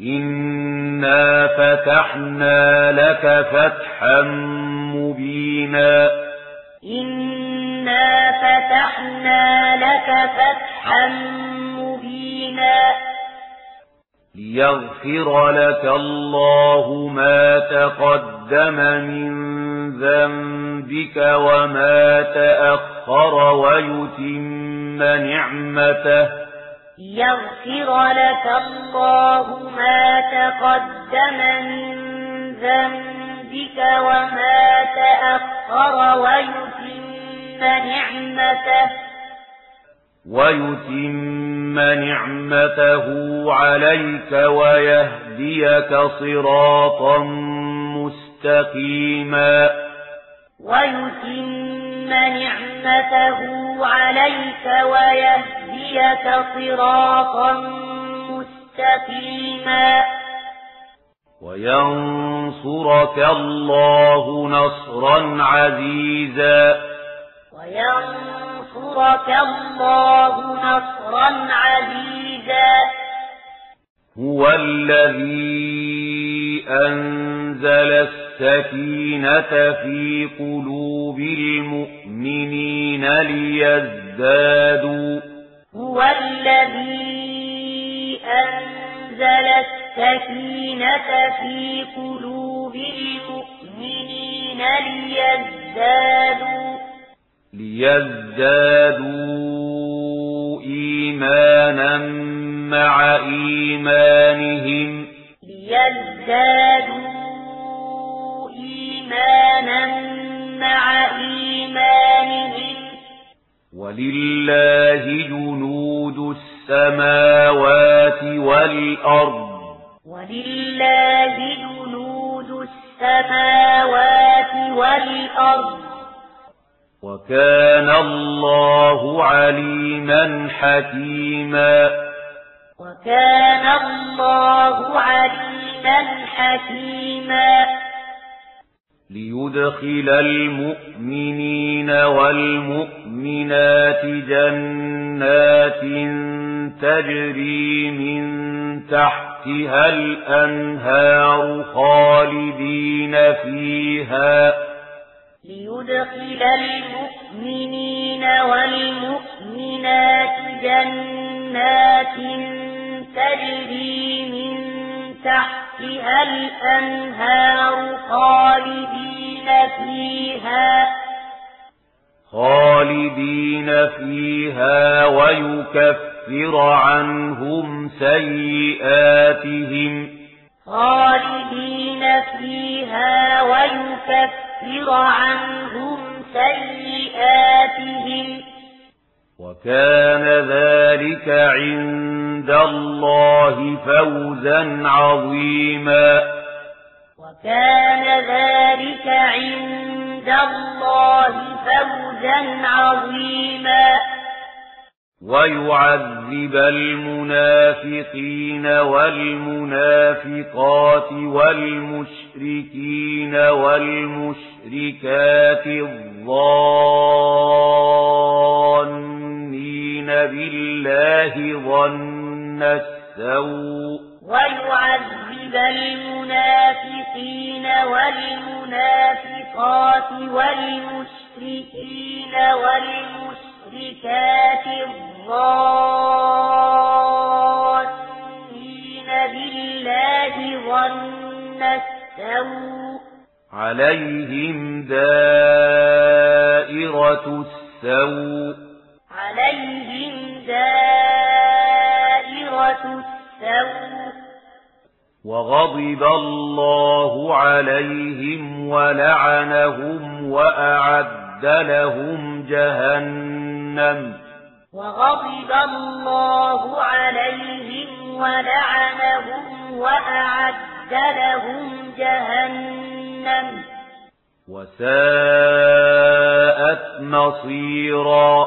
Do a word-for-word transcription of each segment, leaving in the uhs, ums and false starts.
إنا فتحنا لك فتحا مبينا إنا فتحنا لك فتحا مبينا ليغفر لك الله ما تقدم من ذنبك وما تأخر ويتم نعمته ليغفر لك الله ما تقدم من ذنبك وما تأخر ويتم نعمته ويتم نعمته عليك ويهديك صراطا مستقيما ويتم نعمته عليك ويهديك صراطا مستقيما وينصرك الله نصرا عزيزا وينصرك الله نصرا عزيزا هو الذي أنزل السكينة في قلوب المؤمنين ليزدادوا هو الذي أنزل السكينة في قلوب المؤمنين ليزدادوا ليزدادوا إيمانا مع إيمانهم ليزدادوا إيمانا مع إيمانهم ولله جنود السماوات والأرض ولله جنود السماوات والأرض وكان الله عليما حكيما وكان الله عليما حكيما ليدخل المؤمنين والمؤمنات جنات تجري من تحتها الأنهار خالدين فيها ليدخل المؤمنين والمؤمنات جنات تجري من تحتها الأنهار خالدين فيها خالدين فيها ويكفر عنهم سيئاتهم خالدين فيها ويكفر عنهم سيئاتهم وكان ذلك عند الله فوزا عظيما وكان ذلك عند الله فوزا عظيما ويعذب المنافقين والمنافقات والمشركين والمشركات الظانين بالله ظن السوء ويعذب المنافقين والمنافقات والمشركين والمشركات الظانين بالله ظن السوء عليهم دائرة السوء عليهم دائرة السوء وغضب الله عليهم ولعنهم وأعد لهم جهنم وغضب الله عليهم ولعنهم وأعد لهم جهنم وساءت مصيرا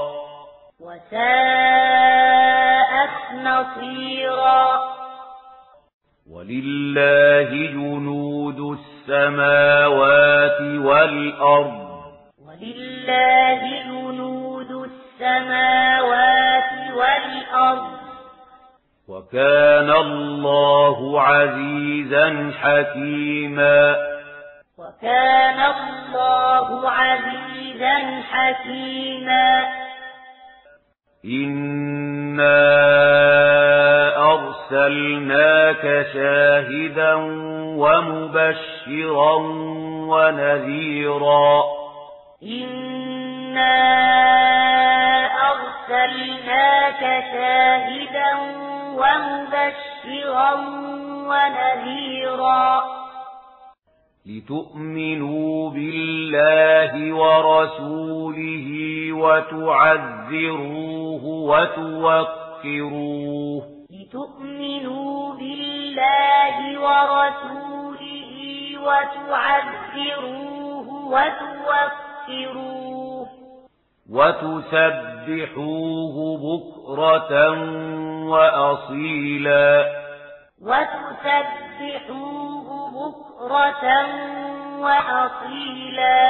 وساءت مصيرا ولله جنود السماوات والأرض ولله جنود السماوات والأرض وكان الله عزيزا حكيما وكان الله عزيزا حكيما إنا أرسلناك شاهدا ومبشرا ونذيرا إنا أرسلناك شاهدا ومبشرا ونذيرا لتؤمنوا بالله ورسوله وتعزروه وتوقروه لتؤمنوا بالله ورسوله وتعزروه وتوقروه وتسبحوه بكرة وأصيلا وتسبحوه بكرة وأصيلا